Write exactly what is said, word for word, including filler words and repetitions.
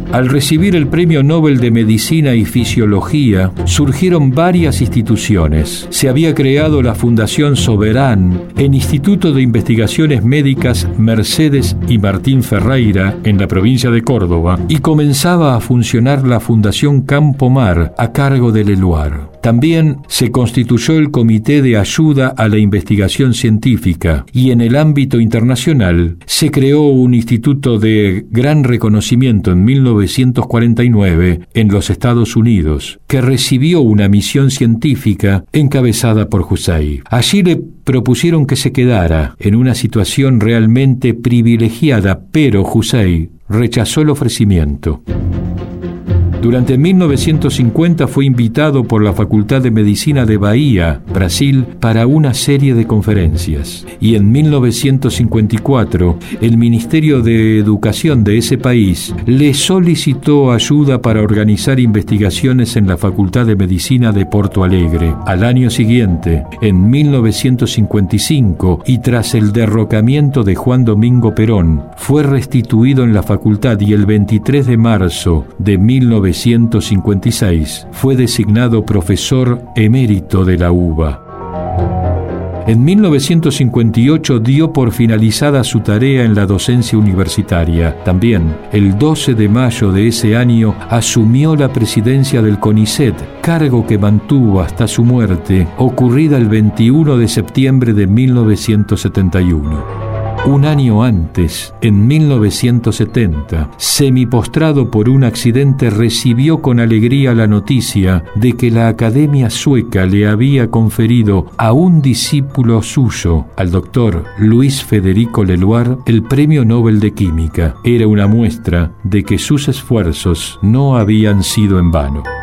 Al recibir el Premio Nobel de Medicina y Fisiología, surgieron varias instituciones. Se había creado la Fundación Soberán, el Instituto de Investigaciones Médicas Mercedes y Martín Ferreira, en la provincia de Córdoba, y comenzaba a funcionar la Fundación Campo Mar, a cargo del Eluar. También se constituyó el Comité de Ayuda a la Investigación Científica y en el ámbito internacional se creó un instituto de gran reconocimiento en mil novecientos cuarenta y nueve en los Estados Unidos, que recibió una misión científica encabezada por Hussein. Allí le propusieron que se quedara en una situación realmente privilegiada, pero Hussein rechazó el ofrecimiento. Durante mil novecientos cincuenta fue invitado por la Facultad de Medicina de Bahía, Brasil, para una serie de conferencias. Y en mil novecientos cincuenta y cuatro, el Ministerio de Educación de ese país le solicitó ayuda para organizar investigaciones en la Facultad de Medicina de Porto Alegre. Al año siguiente, en mil novecientos cincuenta y cinco, y tras el derrocamiento de Juan Domingo Perón, fue restituido en la facultad y el veintitrés de marzo de mil novecientos cincuenta y seis fue designado profesor emérito de la U B A. En mil novecientos cincuenta y ocho dio por finalizada su tarea en la docencia universitaria. También, el doce de mayo de ese año, asumió la presidencia del CONICET, cargo que mantuvo hasta su muerte, ocurrida el veintiuno de septiembre de mil novecientos setenta y uno. Un año antes, en mil novecientos setenta, semipostrado por un accidente, recibió con alegría la noticia de que la Academia Sueca le había conferido a un discípulo suyo, al doctor Luis Federico Leloir, el Premio Nobel de Química. Era una muestra de que sus esfuerzos no habían sido en vano.